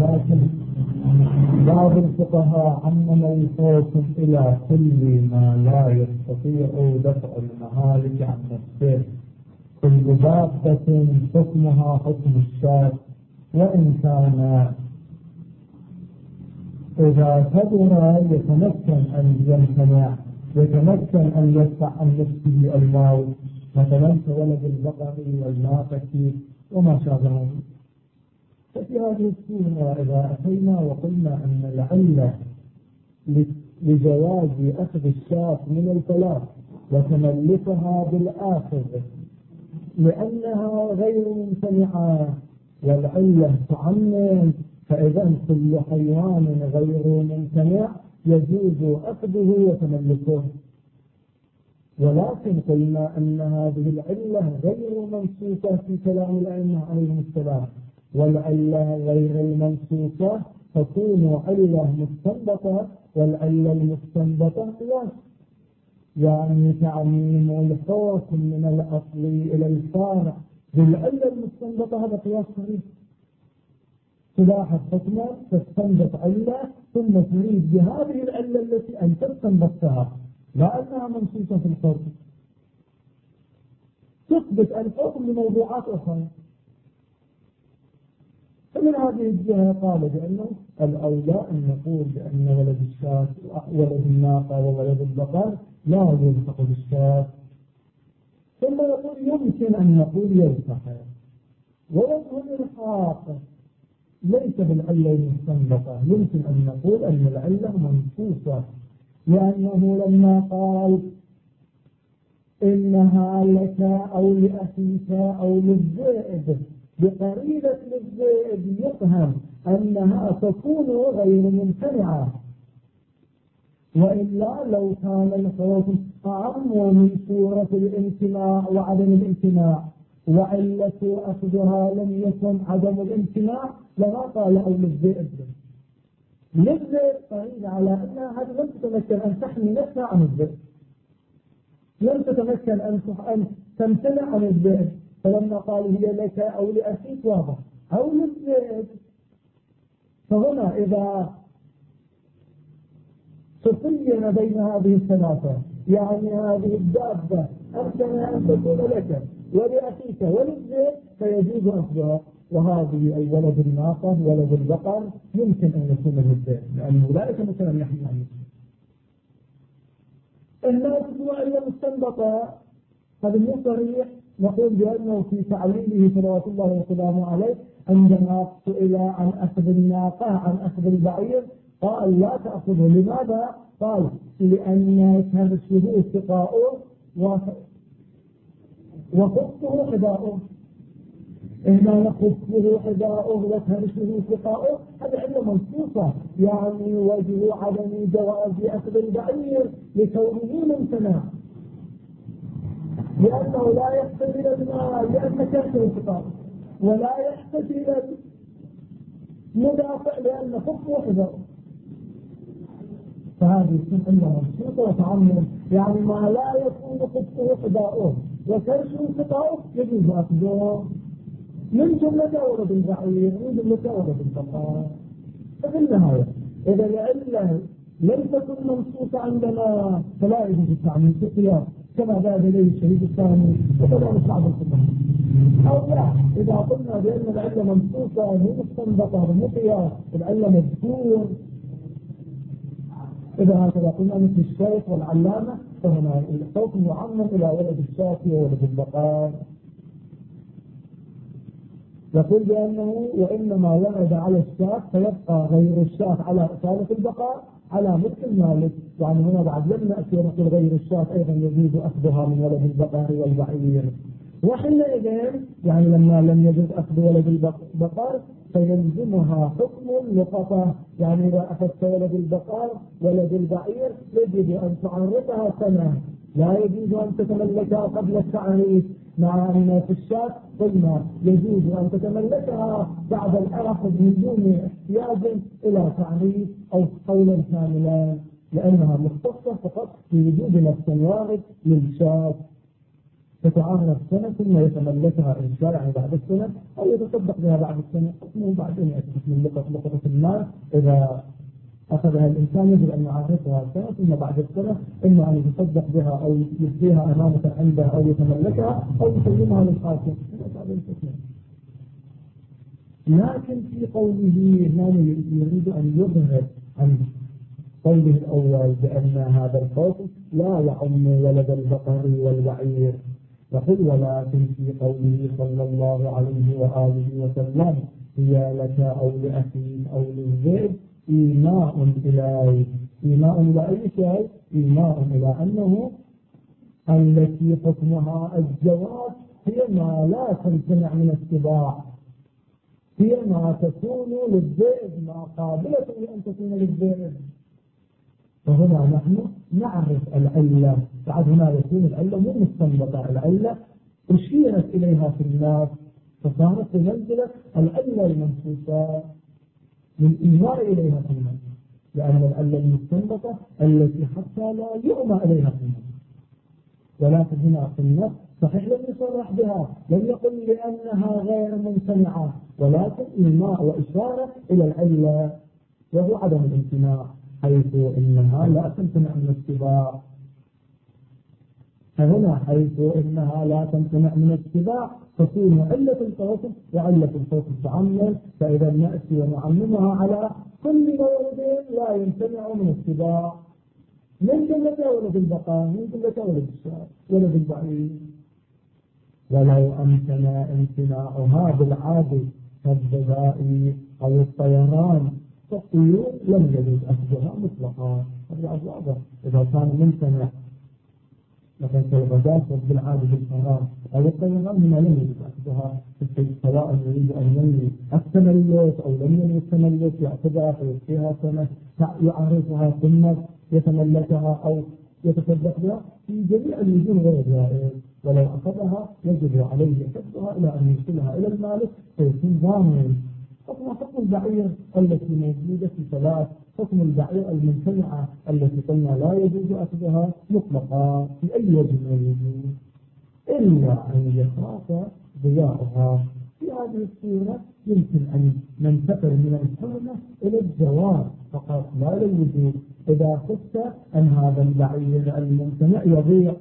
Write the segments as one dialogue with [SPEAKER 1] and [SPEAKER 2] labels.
[SPEAKER 1] ولكن بعض الفقهاء عمم الحكم إلى كل ما لا يستطيع دفع المهالك عن نفسه، كل دابة حكمها حكم الشاة، وإن كان إذا كبر يتمكن أن يمتنع، يتمكن أن يدفع عن نفسه الموت، مثلا كولد البقر والناقة وما شابه. ففي هذه الصورة إذا أتينا وقلنا أن العلة لجواز أخذ الشاة من الفلاح وتملكها بالآخر لأنها غير ممتنعة، والعلة تعمم، فإذا كل حيوان غير ممتنع يجوز أخذه وتملكه. ولكن قلنا أن هذه العلة غير منصوصة في كلام الأئمة عليهم السلام، والعلة غير المنصوصة تكون علة مستنبطة، والعلة المستنبطة قياس، يعني تعميم الحكم من الأصل إلى الفارع بالعلة المستنبطة هذا قياس صحيح. تلاحظ حكما تستنبط علة ثم تريد بهذه العلة التي أنت استنبطتها لا أنها منصوصة في الحكم تثبت الحكم لموضوعات أخرى. فمن هذه الجهة قال بأنه الأولى أن نقول بأن ولد الشاة ولد الناقة وولد البقر لا يلحق بالشاة، ثم يقول يمكن أن نقول يلحق، ووجه الإلحاق ليس بالعلة المستنبطة، يمكن أن نقول أن العلة منصوصة، لأنه لما قال إنها لك أو لأخيك أو للذئب بقرينة للذئب يفهم أنها تكون غير ممتنعة، وإلا لو كان الحكم أعم من صورة الامتناع وعدم الامتناع وعلة أخذها لم يكن عدم الامتناع لما قال أو للذئب. للذئب قرينة على أنها هذه لم تتمكن أن تحمي نفسها عن الذئب، لم تتمكن أن تمتنع عن الذئب، فلما قال هي لك أو لأخيك واضح أو للذئب. فهنا إذا تصين بين هذه الثلاثة، يعني هذه الدابة أمكن أن تكون لك ولأخيك وللذئب فيجوز أخذها، وهذه أي ولد الناقة ولد البقر يمكن أن يكون للذئب لأنه لا يمكن أن يحمي عنه. الناس وعلة مستنبطة هذا مو صريح، نقول بأنه في تعليله صلوات الله وسلامه عليه عندما سئل عن أخذ الناقة عن أخذ البعير قال لا تأخذه. لماذا؟ قال لأن كرشه سقاؤه وخفه حذاؤه، إنما خفه حذاؤه وكرشه سقاؤه هذا علة منصوصة، يعني وجه عدم جواز أخذ البعير لكونه ممتنع، لأنه لا يحتاج إلى الماء لأن كرشه سقاؤه، ولا يحتاج إلى مدافع لأن خفه حذاؤه. فهذه علة منصوصة وتعمم، يعني ما لا يكون خفه حذاؤه وكرشه سقاؤه يجوز أخذه من جملة ولد البعير من جملة ولد البقر. ففي النهاية إذا العلة لم تكن منصوصة عندنا فلا يجوز التعميم في القياس كما ذهب إليه الشهيد الثاني وكذلك بعض الفقهاء. أو لا إذا قلنا بأن العلة منصوصة مو مستنبطة مو قياس، العلة مذكور، إذا هكذا قلنا مثل الشيخ والعلامة فهنا الحكم يعمم إلى ولد الشاة وولد البقر. يقول بأنه وإنما ورد على الشاة فيبقى غير الشاة على أصالة البقاء على ملك المالك، يعني هنا بعد لم نأتي ونقول غير الشاة أيضا يجوز أخذها من ولد البقر والبعير، وحينئذ يعني لما لم يجوز أخذ ولد البقر فيلزمها حكم اللقطة، يعني إذا أخذت ولد البقر ولد البعير يجب أن تعرفها سنة، لا يجوز أن تتملكها قبل التعريف، مع أن في الشاة قلنا يجوز أن تتملكها بعد العرف من دون احتياج إلى تعريف أو قولا كاملا، لأنها مختصة فقط في وجود نفس وارد للشاة. تتعامل سنة ثم يتملكها إنسان يعني بعد السنة أو يتصدق بها بعد السنة، حكمه بعدين يأتي من لقطة المال. إذا أخذها الإنسان يجب أن يعرفها سنة ثم بعد السنة إما أن يتصدق بها أو يبقيها أمانة عنده أو يتملكها أو يسلمها للحاكم. لكن في قوله هنا يريد أن يظهر عن قوله الأول بأن هذا الخوف لا يعم ولد البقر والبعير، يقول ولكن في قوله صلى الله عليه وآله وسلم هي لك أو لأخيك أو للذئب إيماء إلى أي شيء؟ إيماء إلى أنه التي حكمها الجواز هي ما لا تمتنع من السباع، هي ما تكون للذئب، ما قابلة لأن تكون للذئب. فهنا نحن نعرف العلة، بعد هنا يكون العلة مو مستنبطة، العلة أشيرت إليها في الناس فصارت بمنزلة العلة المنصوصة للإيماء إليها في الناس، لأن العلة المستنبطة التي حتى لا يؤمى إليها في الناس. ولكن هنا في النص صحيح لم يصرح بها، لم يقل لأنها غير ممتنعة، ولكن إيماء وإشارة إلى العلة وهو عدم الامتناع، حيث إنها لا تمتنع من السباع. فهنا حيث إنها لا تمتنع من السباع تكون علة الخوف وعلة الخوف تعمم، فإذا نأتي ونعممها على كل مولد لا يمتنع من السباع، من جملة ولد البقاء، من جملة ولد الشاة، ولد البعير. ولو أمكن امتناعها بالعادة كالذبائح أو الطيران فالطيور لم يجوز أخذها مطلقا. هذا واضح، إذا كان ممتنع مثلا كالغداء بالعادة بالفراغ أو الطيران هنا لم يجوز أخذها، سواء يريد أن ينوي التملك أو لم ينوي التملك يأخذها فيها سنة يعرفها ثم يتملكها أو يتصدق بها، في جميع الوجوه غير جائز. ولو أخذها يجب عليه حفظها إلى أن يرسلها إلى المالك فيكون ضامن. حكم البعير التي موجودة في ثلاث، حكم البعير الممتنعة التي قلنا لا يجوز أخذها مطلقا في أي وجه من الوجوه إلا أن يخاف ضياؤها. في هذه الصورة يمكن أن ننتقل من الحرمة إلى الجواز فقط لا للوجوب، إذا خفت أن هذا البعير الممتنع يضيع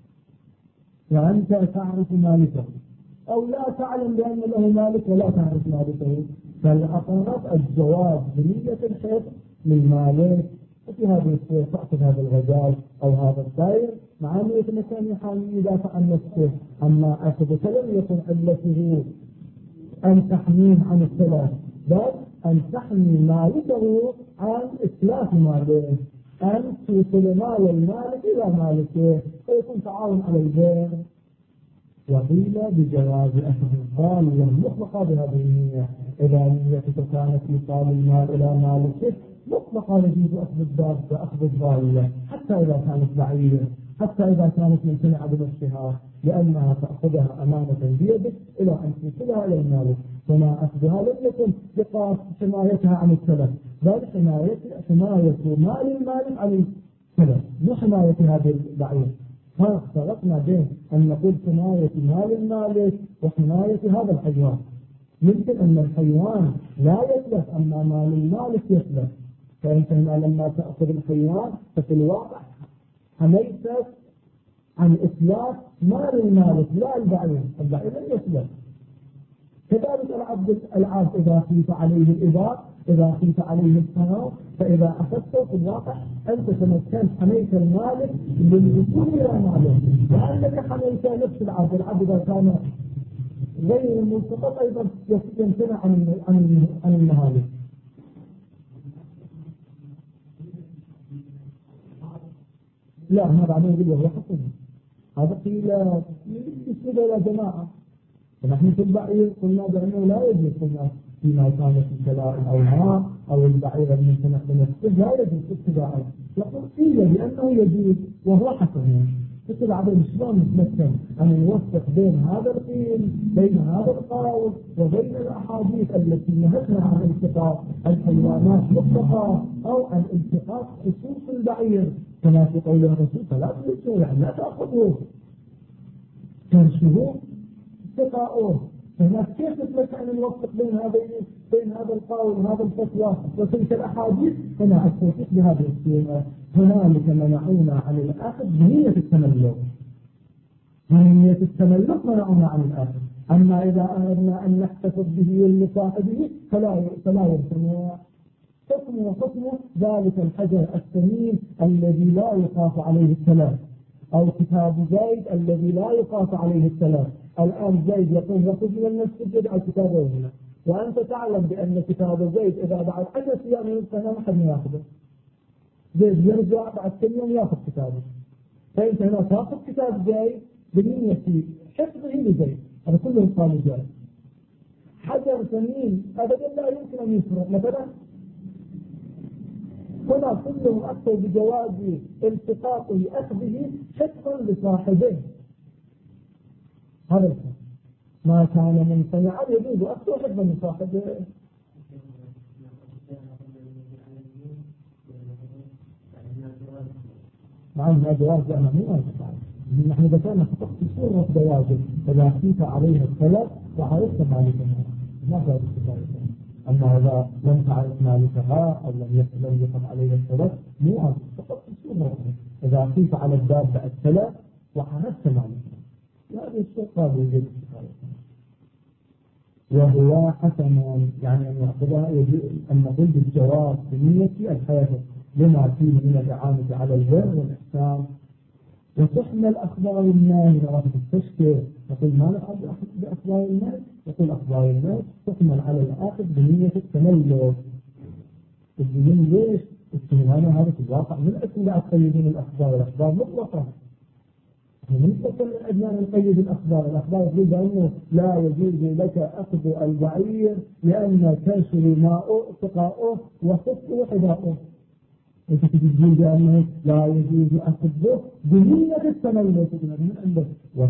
[SPEAKER 1] وأنت تعرف مالكه أو لا تعلم بأن له مالك ولا تعرف مالكه، فالأقرب الجواز بنية الحفظ للمالك. وفي هذه الصورة تأخذ هذا الغزال أو هذا الطير مع أنه يتمكن يحاول يدافع عن نفسه، أما أخذ لم يكن علته أن تحميه عن التلف، بل أن تحمي مالكه عن إتلاف ماله، أن توصل مال المالك إلى مالكه فيكون تعاون على البيع. وقيل بجواز أخذ الضالة مطلقة بهذه النية، إذا نيتك كانت إيصال المال إلى مالكه مطلقا يجوز أخذ الدابة أخذ الضالة حتى إذا كانت بعيدة، حتى إذا كانت ممتنعة بنفسها، لأنها تأخذها أمانة بيدك إلى أن توصلها إلى المالك. فما أخذها لم يكن بقاس حمايتها عن التلف، بل حماية مال المالك عن التلف، مو حماية هذه البعير. فرقنا بين أن نقول حماية مال المالك وحماية هذا الحيوان. يمكن أن الحيوان لا يتلف أما مال المالك يتلف، فأنت هنا لما تأخذ الحيوان ففي الواقع حميتك عن إتلاف مال المالك لا البعير، البعير لن يتلف. كذلك العبد إذا خيف عليه الإباء، إذا خيف عليه الثراء، فإذا أخذته في الواقع أنت تمكنت حميت المالك للوصول إلى ماله، لأنك حميت نفس العبد إذا كان غير الملتقط أيضا يمتنع عن المهالك. لا هذا بعدين يقول هو حكم، هذا قيل يسجد يا جماعة. فنحن في البعير قلنا بأنه لا يجوز فيما كان في كلاء أو ماء أو البعير الممتنع بنفسه لا يجوز ابتداء، يقول قيل بأنه يجوز وهو حكم. فكذا عدم شلون نتمكن أن نوفق بين هذا القيل بين هذا القول وبين الأحاديث التي نهتنا عن التقاط الحيوانات مطلقة أو عن التقاط خصوص البعير كما في قول الرسول فلا تلسوا، يعني لا تأخذوه. ترشه اتقاؤه. هناك كيف نتمكن أن نوفق بين هذا القول وهذا الفتوى وتلك الأحاديث؟ هنا التوفيق بهذه الصورة. هنالك منعونا عن الأخذ بنية التملك، بنية التملك منعونا عن الأخذ. أما إذا أردنا أن نحتفظ به لصاحبه فلا يمتنع. حكمه ذلك الحجر الثمين الذي لا يخاف عليه التلف، أو كتاب زيد الذي لا يخاف عليه التلف. الآن زيد يقول يخرج من المسجد يجعل كتابه هنا، وأنت تعلم بأن كتاب زيد إذا بعد 10 أيام ينتهي ما حد يأخذه. زيد يرجع بعد كم يوم يأخذ كتابه، فأنت هنا تأخذ كتاب زيد بنية حفظه لزيد. هذا كله قال زيد. حجر ثمين أبدا لا يمكن أن يسرق مثلا. هنا كله أكثر بجواز التقاط أخذه حفظا لصاحبه. هذا الحكم ما كان ممتنعا يجوز أخذه حفظا لصاحبه. مع أن الجواز لأنه مو واجب، نحن ذكرنا فقط في صورة جوازه إذا خيف عليها الثلاث وعرفت مالكها ما فائدة الثالثة. أما إذا لم تعرف مالكها أو لم يقم عليها الثلاث مو واجب، فقط في صورة إذا خيف على الدابة الثلاث وعرفت مالكها هذا الشيء قابل للاستفادة. وهو حسن يعني أن يأخذها أن نقول بالجواز بنية الحياة لما فيه من الإعانة على البر والإحسان. وتحمل أخبار الناس إلى التشكيل. نقول ما نقول بأخبار الناس، يقول أخبار الناس تحمل على الآخر بنية التملك. الدين ليش؟ التملك هذا في الواقع من أسئلة القيدين الأخبار مطلقة. من أسئلة الأديان القيد الأخبار يقول بأنه لا يجوز لك أخذ البعير لأن تنشر ماء سقاؤه وخفه حذاؤه. أنت تقول بأنه لا يجوز أخذه بنية التملك من عنده.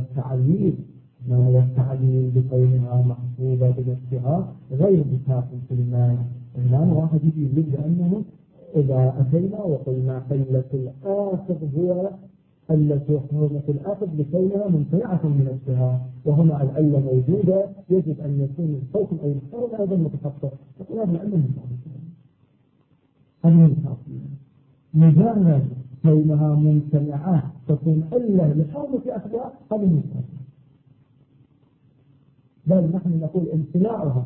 [SPEAKER 1] والتعليل بقولها محفوظة بنفسها غير بكاف في المال. الآن واحد يجي بأنه إذا أتينا وقلنا قلة الآخذ هو التي حرمة الآخذ بكونها ممتنعة من نفسها، وهنا العلة موجودة يجب أن يكون الحكم أو الحرم أيضا متحقق. فقل هذا العلة متحقق. مجرد كونها ممتنعة تكون إلا لحرمة أخذها هذا ممتنع. بل نحن نقول امتناعها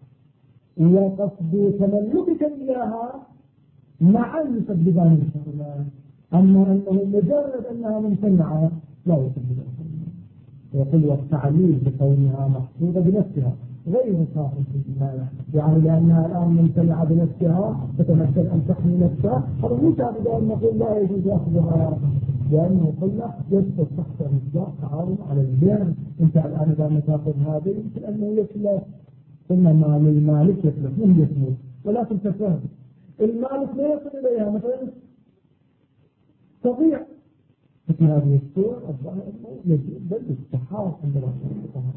[SPEAKER 1] وقصد تملكك إياها معا يسببان الحرمة. أما أنه مجرد أنها ممتنعة لا يسبب الحرمة. يقول والتعليل بكونها محفوظة بنفسها غير صاحب المانع، يعني لأنها الآن ممتنعة بنفسها تتمثل أن تحمي نفسها. هذا مو شابه أن نقول لا يجوز أخذها، لأنه قلنا يدخل تحت مصداق تعاون على البيع. أنت الآن إذا تأخذ هذه يمكن أنه يسلف. قلنا مال المالك يسلف من يسلف، ولكن تفهم المالك لا يصل إليها مثلا تضيع. في هذه الصور الظاهر أنه يجب بل استحاض عند الفقهاء،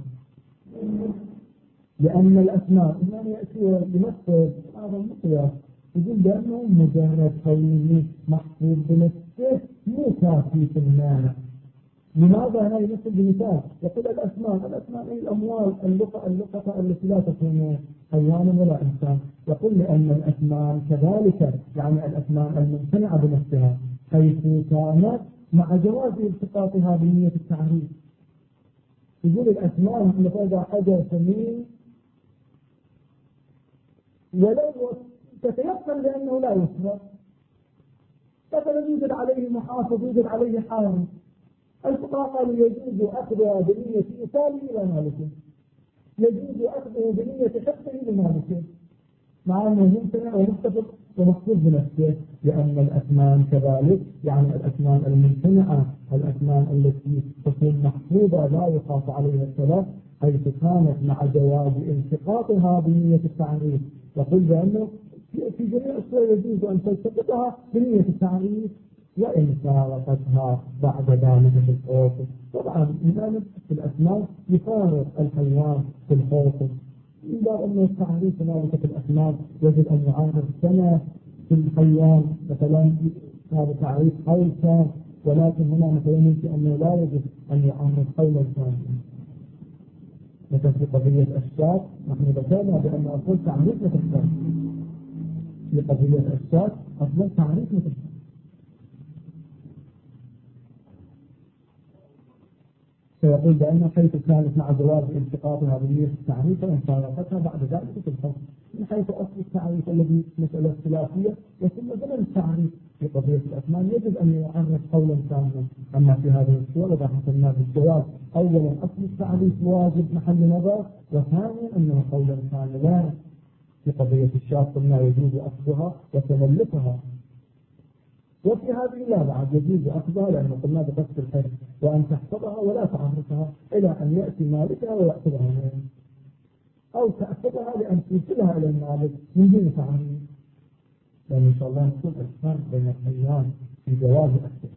[SPEAKER 1] لأن الأسماء إنما يأتي بنفسه هذا المقياس. يقول بأنه مجرد كونه محفوظ بنفسه مو كافي في المانع. لماذا هنا يمثل بمثال؟ يقول الأسماء أي الأموال اللقطة التي لا تكون حيوانا ولا إنسان. يقول لأن الأسماء كذلك يعني الأسماء الممتنعة بنفسها حيث كانت مع جواز التقاطها بنية التعريف. يقول الأسماء مثل حجر ثمين ولو تتيقن لأنه لا يسرق، مثلا يوجد عليه محافظ يوجد عليه حارس، الفقهاء قالوا يجوز أخذها بنية إيصاله إلى مالكه، يجوز أخذه بنية حفظه لمالكه، مع أنه ممتنع ومتفق ومحفوظ بنفسه. لأن الأثمان كذلك يعني الأثمان الممتنعة الأثمان التي تكون محفوظة لا يخاف عليها الثلاث حيث كانت مع جواز التقاطها بنية التعريف. يقول بأنه في جميع الصور يجوز أن تلتقطها بنية التعريف، وإن فارقتها بعد ذلك في الحوض. طبعا لذلك في الأثمان يفارق الحيوان في الحوض، إلا أن التعريف هنالك في الأثمان يجب أن يعرف سنة في الحيوان، مثلا هذا تعريف خلفة ولكن هنا مثلا يمكن أنه لا يجب أن يعرف قولا ثانيا. مثل في قضية الشاذ نحن ذكرنا بأن أصل تعريف مثل الشاذ. في قضية الشاذ أصل تعريف مثل الشاذ. فيقول بأن حيث كانت مع جواز التقاطها بنية التعريف فإن فارقتها بعد ذلك في الفصل. من حيث أصل التعريف الذي مسألة اختلافية يتم ضمن التعريف في قضية الأثمان يجب أن يعرف قولا ثانيا. أما في هذه الصورة إذا حصلنا بالجواز أولا أصل التعريف واجب محل نظر، وثانيا أنه قولا ثانيا لا. في قضية الشاذ قلنا يجوز أخذها وتملكها، وفي هذه لا بعد يجوز أخذها لأنه قلنا بقصد الحج وأن تحفظها ولا تعرفها إلى أن يأتي مالكها ويأخذها منه، أو تأخذها لأن توصلها إلى المالك من دون تعريف. لأن إن شاء الله نقول الفرق بين الحيوان في جواز أخذه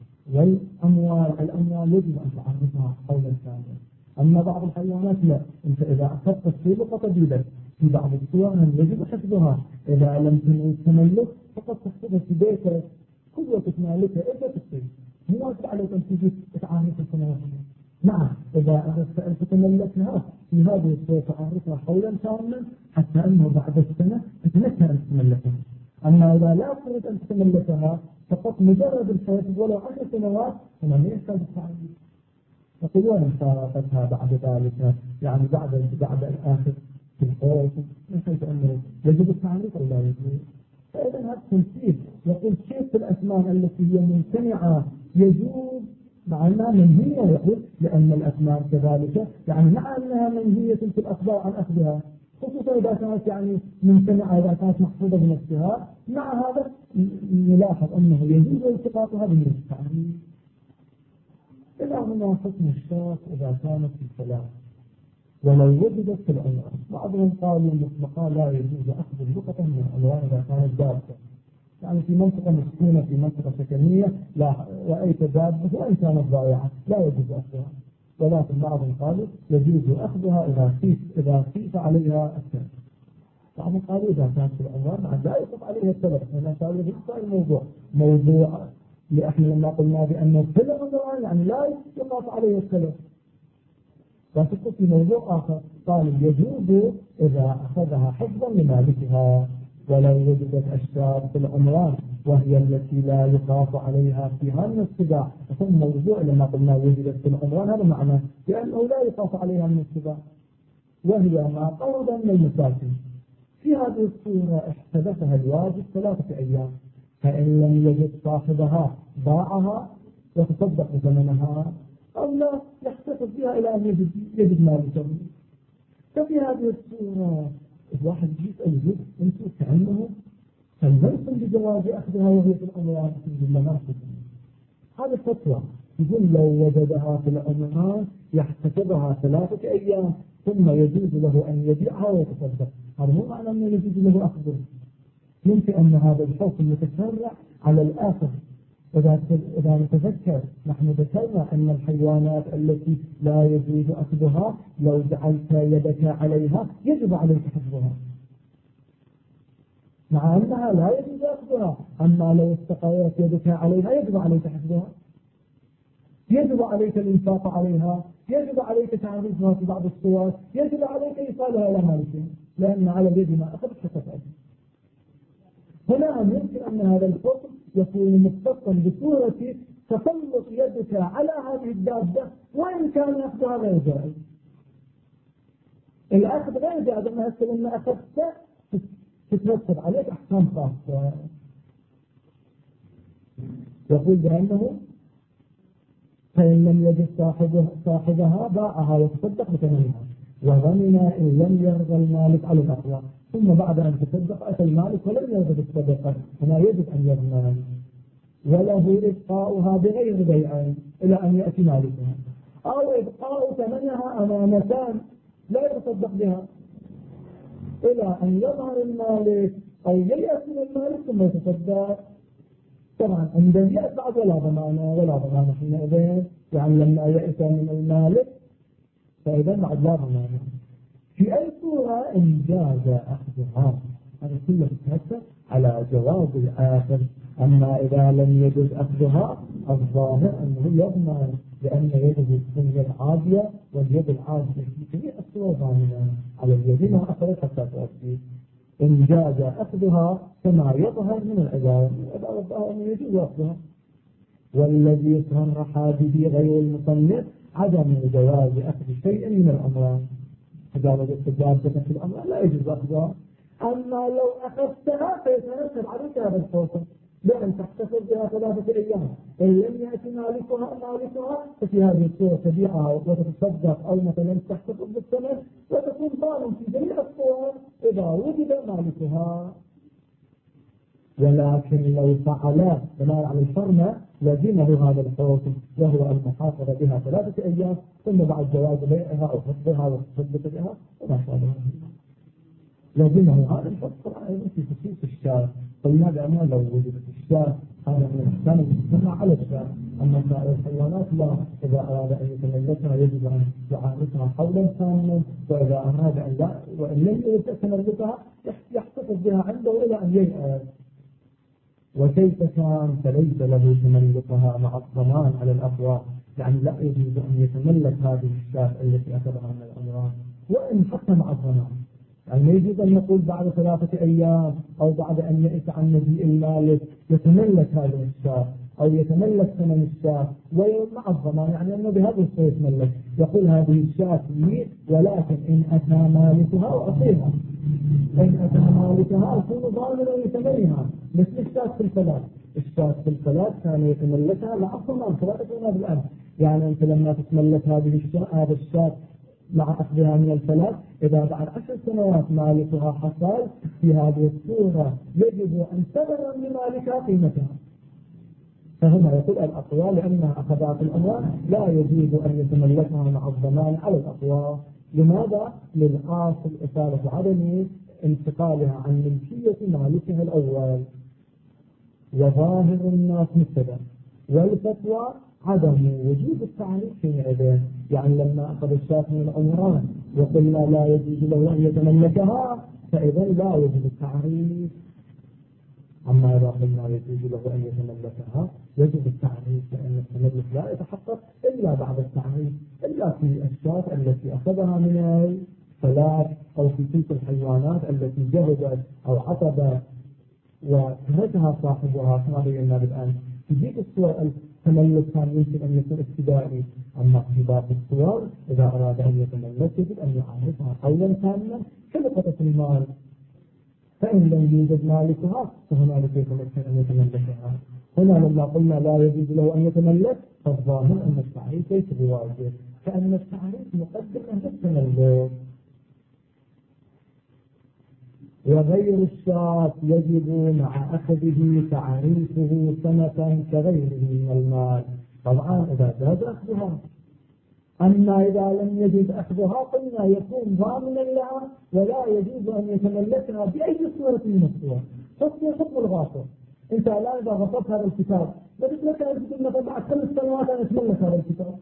[SPEAKER 1] والأموال يجب أن تعرفها قولا ثانيا. أما بعض الحيوانات لا، أنت إذا أخذت الصيد فقد يدك. في بعض الصور يجب حفظها، إذا لم تنوي التملك فقد تحفظها في بيتك قدوة مالكها إذا تصير مو واجب عليك أن تجي تعرف السنوات. نعم إذا أردت أن تتملكها في هذه الصورة تعرفها قولا تاما حتى أنه بعد السنة تتمكن أن تتملكها. أما إذا لا تريد أن تتملكها فقط مجرد الحفظ ولو 10 سنوات فما يحتاج التعريف. يقولون إن فارقتها بعد ذلك يعني بعد الآخر في الحوض من حيث أنه يجب التعريف أو لا يجب. فإذا هذا تمثيل يقول كيف في الأثمان التي هي ممتنعة يجوز مع أنها منهية، يقول لأن الأثمان كذلك يعني مع أنها منهية في الأخبار عن أخذها، خصوصا إذا كانت يعني ممتنعة إذا كانت محفوظة بنفسها. مع هذا نلاحظ أنه يجوز التقاطها بالتعريف. إلى هنا حكم الشاة إذا كانت في الثلاث ولو وجدت في العنوان. بعضهم قالوا مطلقا لا يجوز أخذ اللقطة من العنوان إذا كانت دابة، يعني في منطقة مسكونة في منطقة سكنية لا رأيت دابة وإن كانت ضائعة لا يجوز أخذها. ولكن بعضهم قالوا يجوز أخذها إذا خيف عليها السلف. بعضهم قالوا إذا كانت في العنوان لا يخف عليها السلف. هنا قالوا هذا الموضوع موضوع لأحنا لما قلنا بأنه في العنوان يعني لا يخف عليها السلف، وتدخل في موضوع آخر. قال يجوز إذا أخذها حفظا لمالكها ولو وجدت أشياء في العنوان وهي التي لا يخاف عليها فيها من السباع. ثم موضوع لما قلنا وجدت في العنوان هذا معناه لأنه لا يخاف عليها من السباع وهي ما قرب من المساكن. في هذه الصورة احتبسها الواجب 3 أيام، فإن لم يجد صاحبها باعها وتصدق بثمنها أو لا يحتفظ بها إلى أن يجد مالكه. ففي هذه الصورة الواحد يسأل أنتم كأنه سلمتم بجواز أخذها وهي في العنوان في المناسب. هذا فتوى يقول لو وجدها في العنوان يحتفظها 3 أيام ثم يجوز له أن يبيعها ويتصدق. هذا مو معنى أنه يجوز له أخذه. يمكن أن هذا الحكم يتسرع على الآخر. إذا نتذكر نحن ذكرنا أن الحيوانات التي لا يجوز أخذها لو جعلت يدك عليها يجب عليك حفظها، مع أنها لا يجوز أخذها. أما لو استقرت يدك عليها يجب عليك حفظها، يجب عليك الإنفاق عليها، يجب عليك تعريفها في بعض الصور، يجب عليك إيصالها إلى مالكها، لأن على اليد ما أخذت فتفعل. هنا يمكن أن هذا الحكم يكون مختصا بصورة تسلط يدك على هذه الدابة وإن كان أخذها غير جائز. الأخذ غير جائز أنها أخذت تترتب عليك أحكام خاصة. يقول بأنه فإن لم يجد صاحبها باعها وتصدق بثمنها وضمن إن لم يرضى المالك على الأقوى. ثم بعد أن تصدق أتى المالك ولم يرضى بالصدقة هنا يجب أن يضمن وله إبقاؤها بغير بيع إلى أن يأتي مالكها، أو إبقاء ثمنها أمانتان لا يتصدق بها إلى أن يظهر المالك أو ييأس من المالك ثم يتصدق. طبعا عند اليأس بعد ولا ضمانة حينئذ، يعني لما يأس من المالك فإذا بعد لا ضمانة. في أي صورة إن جاز أخذها هذا كله يتحدث على جواز الآخر. أما إذا لم يجوز أخذها الظاهر أنه يضمن لأن يده تكون يد عادية، واليد العادية في جميع الصور ضامنة على اليد ما أخذت حتى تؤدي. إن جاز أخذها كما يظهر من العبارة الظاهر أنه يجوز أخذها. والذي صرح به غير المصنف عدم جواز أخذ شيء من الأمران. إذا وجدت جادة في الأمر لا يجوز أخذها. أما لو أخذتها فيترتب عليك هذا الحكم بأن تحتفظ بها 3 أيام، إن لم يأتي مالكها ففي هذه الصورة تبيعها وتتصدق، أو مثلا تحتفظ بالثمن وتكون ضامن في جميع الصور إذا وجد مالكها. ولكن لو فعل بناء على الحرمة لزمه هذا الحكم، وهو المحافظة بها 3 أيام، ثم بعد جواز بيعها أو حفظها والتصدق بها وما شابه. لازمه هذا الحكم أيضا في خصوص الشاة. قلنا بأنه لو وجدت الشاة هذا من الإحسان المجتمع على الشاة. أما سائر الحيوانات لا، إذا أراد أن يتملكها يجب أن يعاملها حولا كاملا، وإذا أراد أن لا وإن لم يتملكها يحتفظ بها عنده إلى أن ييأس. وكيف كان فليس له تملكها مع الضمان على الأفواه، يعني لا يجوز أن يتملك هذه الشاة التي أخذها من الأمراض وإن حتى مع الضمان. يعني ما يجوز أن يقول بعد 3 أيام أو بعد أن يأتي عن مجيء المالك يتملك هذه الشاة أو يتملك ثمن الشاة ومع الضمان، يعني أنه بهذا الشيء يتملك، يقول هذه الشاة لي ولكن إن أتى مالكها وأعطيها، إن أتى مالكها أكون ضامنا لثمنها. مثل الشاة في الفلاة، الشاة في الفلاة كان يتملكها مع الضمان كما تقولنا بالآن. يعني أنت لما تتملك هذا الشاة مع أخذها من الفلاة، إذا بعد 10 سنوات مالكها حصل في هذه الصورة يجب أن تبرر لمالكها قيمتها. فهنا يقول الأقوال لأنها أخذت الأموال لا يجوز أن يتملكها مع الضمان على الأقوال. لماذا؟ للأصل إثارة عدم انتقالها عن ملكية مالكها الأول. وظاهر الناس مبتدأ، والفتوى عدم وجود التعريف حينئذ. يعني لما أخذ الشاة من العمران وقلنا لا يجوز له أن يتملكها فإذا لا يجوز التعريف. أما إذا قلنا يجوز له أن يتملكها يجب التعريف، لأن التملك لا يتحقق إلا بعد التعريف، إلا في الشاة التي أخذها من الفلاة أو في تلك الحيوانات التي جهدت أو عطبت وتركها صاحبها كما بينا الآن. في ذيك الصور التملك كان يمكن أن يكون ابتدائي، أما في باقي الصور إذا أراد أن يتملك يجب أن يعرفها قولا كاملا كلفة المال، فإن لم يوجد مالكها فهنالك يتمكن أن يتملكها. هنا لما قلنا لا يجوز له أن يتملك فالظاهر أن التعريف ليس بواجب، كأن التعريف مقدم للتملك. وغير الشاة يجب مع أخذه تعريفه سنة كغيره من المال، طبعا إذا جاز أخذها. أما إذا لم يجوز أخذها قلنا يكون ضامنا لها ولا يجوز أن يتملكها بأي صورة من الصور. حكم الغاصب، أنت الآن إذا غصبت هذا الكتاب بدك لك أن تقول مثلا بعد 5 سنوات أن أتملك هذا الكتاب،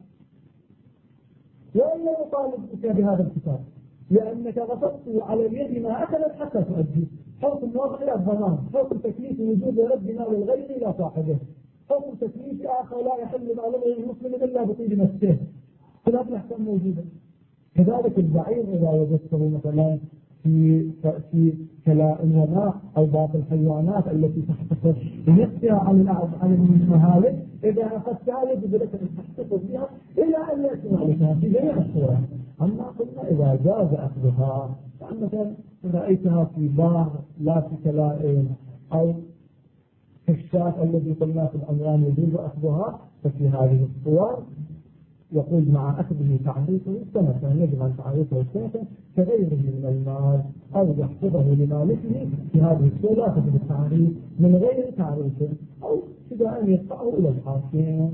[SPEAKER 1] وإلا يطالب بك بهذا الكتاب لأنك غصبت على اليد ما أخذت حتى تؤدي. حكم وضع الضمان، حكم تكليف وجود رد مال الغير إلى صاحبه، حكم تكليف آخر لا يحل مال غير المسلم إلا بطيب نفسه، خلاف الأحكام موجودة. كذلك البعير إذا وجدته مثلا في كلاء الوماء أو باقي الحيوانات التي تحتفظ بنفسها عن المهالك، إذا أخذتها يجب لك أن تحتفظ بها إلى أن يأتي مالكها في جميع الصور. أما قلنا إذا جاز أخذها، يعني مثلا رأيتها في بار لا في كلاء أو في الشاة الذي قلنا في الأمران يجوز أخذها، ففي هذه الصور يقول مع أخذه تعريفه سنة، يجب أن تعريفه سنة كغيره من المال، أو يحفظه لمالكه في هذه الصورة لا تجب التعريف من غير تعريفه، أو إذا أن يدفعه إلى الحاكم.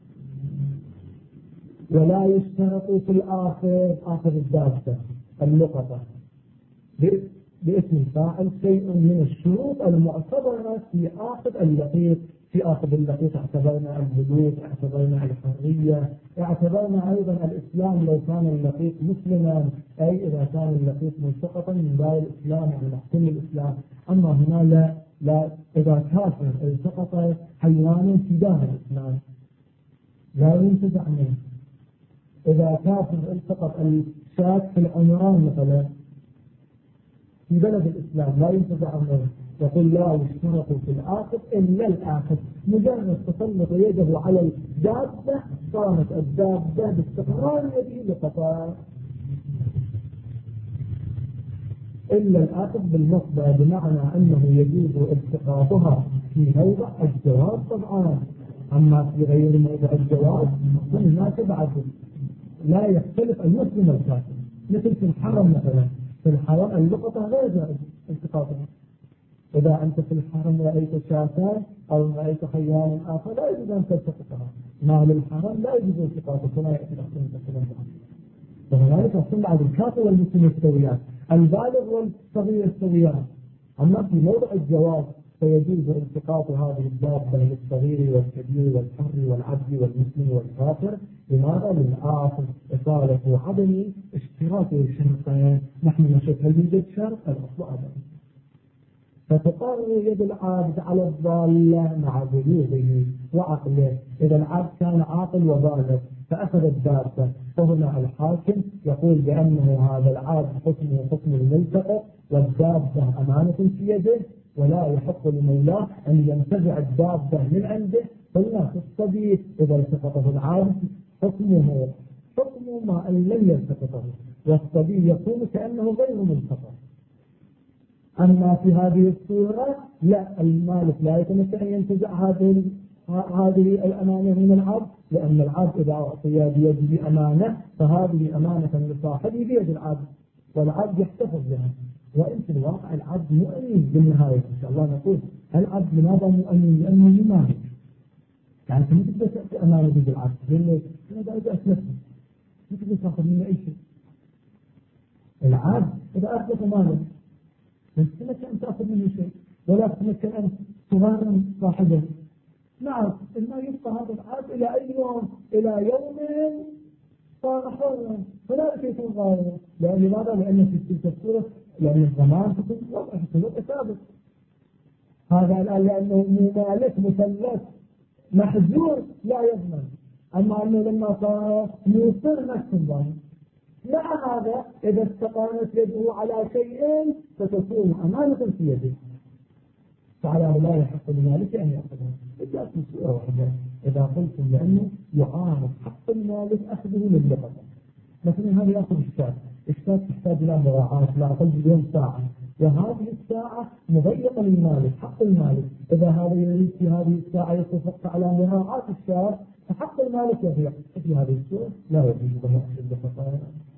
[SPEAKER 1] ولا يشترط في آخر الدابة اللقطة باسم الفاعل شيء من الشروط المعتبرة في آخر اللقيط. في آخر اللقيط اعتبرنا البلوغ، اعتبرنا الحرية، اعتبرنا أيضا الإسلام لو كان اللقيط مسلما، أي إذا كان اللقيط ملتقطا من دار الإسلام يعني محكم الإسلام. أما هنا لا إذا كافر التقط حيوان في دار الإسلام لا ينتزع منه. إذا كافر التقط الشاة في العمران مثلا في بلد الإسلام لا ينتزع منه، يقول لا يشترط في الآخذ إلا الآخذ، مجرد تسلط يده على الدابة صارت الدابة باستقرار يده لقطع. إلا الآخذ بالمصدر بمعنى أنه يجوز التقاطها في موضع الجواز طبعا، أما في غير موضع الجواز فالناس بعد لا يختلف المسلم الكافر. مثل في الحرم مثلا، في الحرم اللقطة غير جائز التقاطها. إذا أنت في الحرم رأيت شاتان أو رأيت خيالا آخر لا يجوز أن تلتقطها. مال الحرم لا يجوز التقاطه كما يأتي الأحسن تكلم عنه. وهنالك أحسن بعد الكافر والمسلم السويان، البالغ والصغير السويان. أما في موضع الجواز فيجوز التقاط هذه الدابة للصغير والكبير والحر والعبد والمسلم والكافر. لماذا؟ للآخر إصالة وعدم اشتراك الشرطين. نحن نشوف هل يوجد شرط؟ الأصل عدم. فتقر يد العابد على الضالة مع بلوغه وعقله. إذا العابد كان عاقل وبالغ فأخذ الدابة، فهنا الحاكم يقول بأنه هذا العابد حكمه حكم الملتقط والدابة أمانة في يده، ولا يحق لمولاه أن ينتزع الدابة من عنده. فالناس الصبي إذا التقطه العابد حكمه حكم ما أن لم يلتقطه، والصبي يكون كأنه غير ملتقط. أما في هذه الصورة لا، المالك لا يتمكن أن ينتزع هذه الأمانة من العبد، لأن العبد إذا أعطي بيده أمانة فهذه أمانة لصاحبه بيد العبد، والعبد يحتفظ بها. وإن في الواقع العبد مؤمن بالنهاية إن شاء الله نقول العبد لماذا مؤمن؟ لأنه يمالك. يعني أنت ما تقدر تأتي أمانة بيد العبد، لأنه أنا دا أجي أسلفه ما تقدر تأخذ منه أي شيء. العبد إذا أسلف ماله لا تتمكن أن تأخذ منه شيء، ولا تتمكن أن تغرم صاحبه. نعم، إنما يبقى هذا العبد إلى أي يوم؟ إلى يوم صار حرا، فلا يكون غاية. لماذا؟ لأن في تلك الصورة لأن الزمان تكون وضع حسابات ثابت. هذا الآن لأنه مالك مثلث محجور لا يضمن، أما أنه لما صار مصر نفس الضمان. مع هذا إذا استقامت يده على شيء ستكون أمانة في يده، فعلى لا يحق لمالك أن يأخذها. إذا في سورة واحدة إذا قلتم لأنه يعارض حق المالك أخذه للقطة. مثلا هذا يأخذ الشاة تحتاج إلى مراعاة، لا أقل اليوم ساعة، وهذه الساعة مضيقة للمالك حق المالك. إذا هذا يريد في هذه الساعة يتفق على مراعاة الشاة فحق المالك يضيع. في هذه السورة لا يجوز أن يأخذ اللقطة.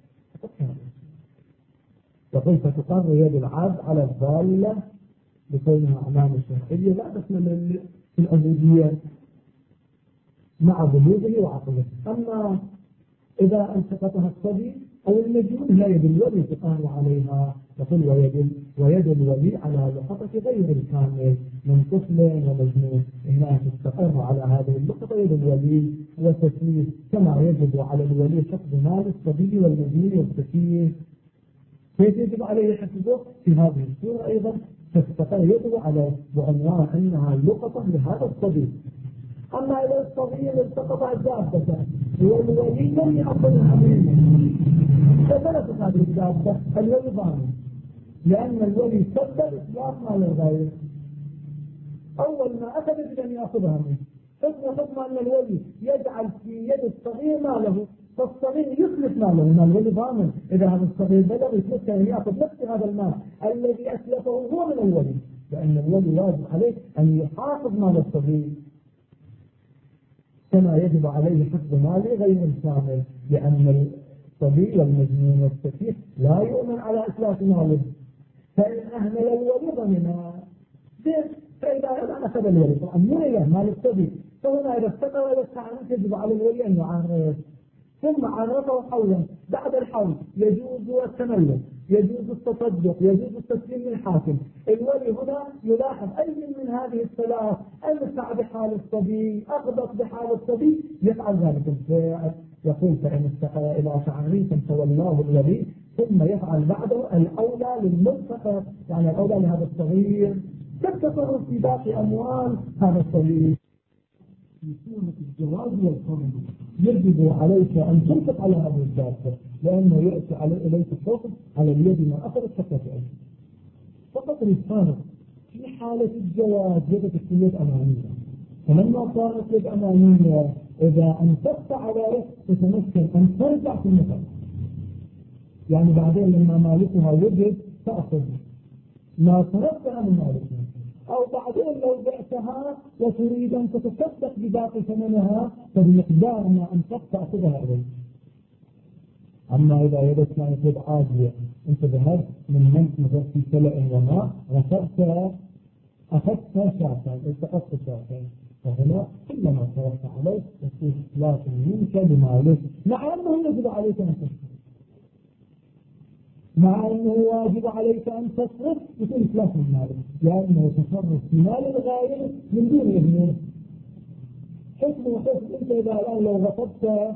[SPEAKER 1] يقول فتقر يد العبد على الضالة بكونها أمام الشرعية لا بس في العبودية مع بلوغه وعقله. أما إذا التقطها الصبي أو المجنون لا يدل الولي تقام عليها. يقول ويد الولي على لقطة غير الكامل من طفل ومجنون، هنا تستقر على هذه اللقطة يد الولي وتسليف، كما يجب على الولي حفظ مال الصبي والمجنون والسفيه. كيف يجب عليه حفظه؟ في هذه الصورة أيضا تستقر يده على بعنوان أنها لقطة لهذا الصبي. أما إذا الصغير التقط الدابة والولي لم يأخذها منه فثبتت هذه الدابة الولي ضامن، لأن الولي سبب إطلاق مال الغير. أول ما أخذت لم يأخذها منه. حكم أن الولي يجعل في يد الصغير ماله، فالصغير يسلف ماله، لأن الولي ضامن إذا هذا الصغير بلغ يسلف أن يأخذ نفس هذا المال الذي أسلفه هو من الولي، لأن الولي واجب عليه أن يحافظ مال الصغير كما يجب عليه حفظ ماله غير الكامل، لأن الصبي والمجنون والسفيه لا يؤمن على إسلاف ماله. فإن أهمل الولي ضمنها فإذا أخذ الولي فأمنه مال الصبي، فهنا إذا استقر إلى التعامل يجب على الولي أن يعرف، ثم عرفه حولا. بعد الحول يجوز التملك، يجوز التصدق، يجوز التسليم للحاكم. الولي هنا يلاحظ أي من هذه الثلاث أنفع بحال الصبي أغضب بحال الصبي يفعل ذلك الفعل. يقول فإن استقر إلى تعريف تولاه الولي ثم يفعل بعده الأولى للملتقط، يعني الأولى لهذا الصغير كالتصرف في باقي أموال هذا الصغير. في سورة الجواز والحرم يجب عليك أن تنفق على هذه الدابة، لأنه يأتي إليك الحكم على اليد ما أخذت فقط أيضا. فقط الفارق في حالة الجواز يدك في يد أمامية، فلما صارت يد أمامية إذا أنفقت عليه تتمكن أن ترجع في النفق، يعني بعدين لما مالكها وجد تأخذ ما صرفتها من مالكها، أو بعدين لو بعتها وتريد أن تتصدق بباقي ثمنها فبمقدار ما أنفقت تأخذها إليك. أما إذا يدك كانت يد عادية، أنت ذهبت من منك مثلا في سلع وماء غسلت أخذت شاكين التقطت شاكين، فهنا كلما صرفت عليك يصير إخلاص منك بمالك، مع أنه يجب عليك أن تصرف، مع أنه واجب عليك أن تصرف يكون إخلاص من مالك، لأنه تصرف في مال الغير من دون إذنه. حكم أنت إذا الآن لو غصبت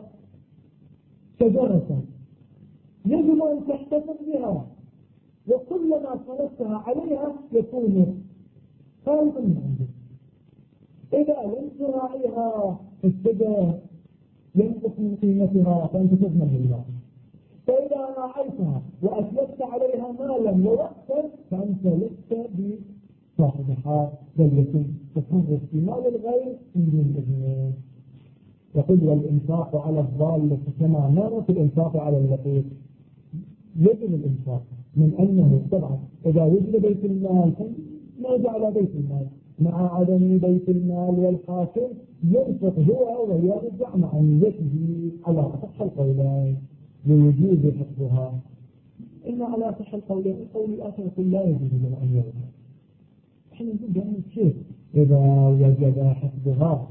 [SPEAKER 1] شجرة يجب أن تحتفظ بها، وكلما صرفتها عليها يكون خالصا من عندك. إذا لم تراعيها الشجرة ينقص من قيمتها فأنت تضمن بالله، فإذا راعيتها وأتلفت عليها مالا ووقتا فأنت لست بصاحبها، بل يكون تصرف في مال الغير من دون إذنه. يقول والإنفاق على الضالة كما نرى في الإنفاق على اللقيط. يجب الإنفاق من أنه طبعا إذا وجد بيت المال ما جعل بيت المال، مع عدم بيت المال والحاكم ينفق هو ويرجع مع نيته على أصح القولين لوجود حفظها. إن على أصح القولين القول الآخر لا يجوز له أن يرجع. احنا نقول بأن الشيء إذا وجد حفظها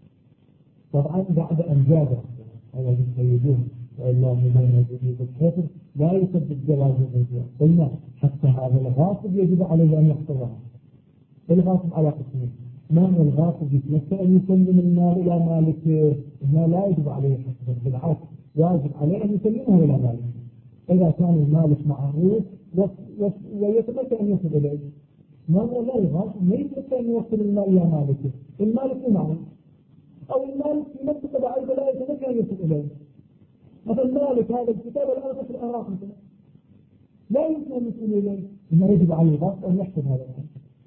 [SPEAKER 1] طبعا بعد أن جاد على السيدون والله بين يجوز الحفظ لا يسبب جواز الرجوع. قلنا حتى هذا الغاصب يجب عليه أن يحفظها. الغاصب على قسمين، ما الغاصب يتمكن أن يسلم المال إلى مالكه، ما لا يجب عليه حفظه، بالعكس واجب عليه أن يسلمه إلى مالكه إذا كان المالك معروف ويتمكن أن يصل إليه. ما لا الغاصب ما يتمكن أن يوصل المال إلى مالكه، المالك معروف أو المالك في منطقة بعيدة لا يتمكن أن يصل إليه. مثلا مالك هذا الكتاب الآن في العراق مثلا لا يمكن أن يصل إليه، ما يجب على الغاصب أن يحفظ هذا الأمر.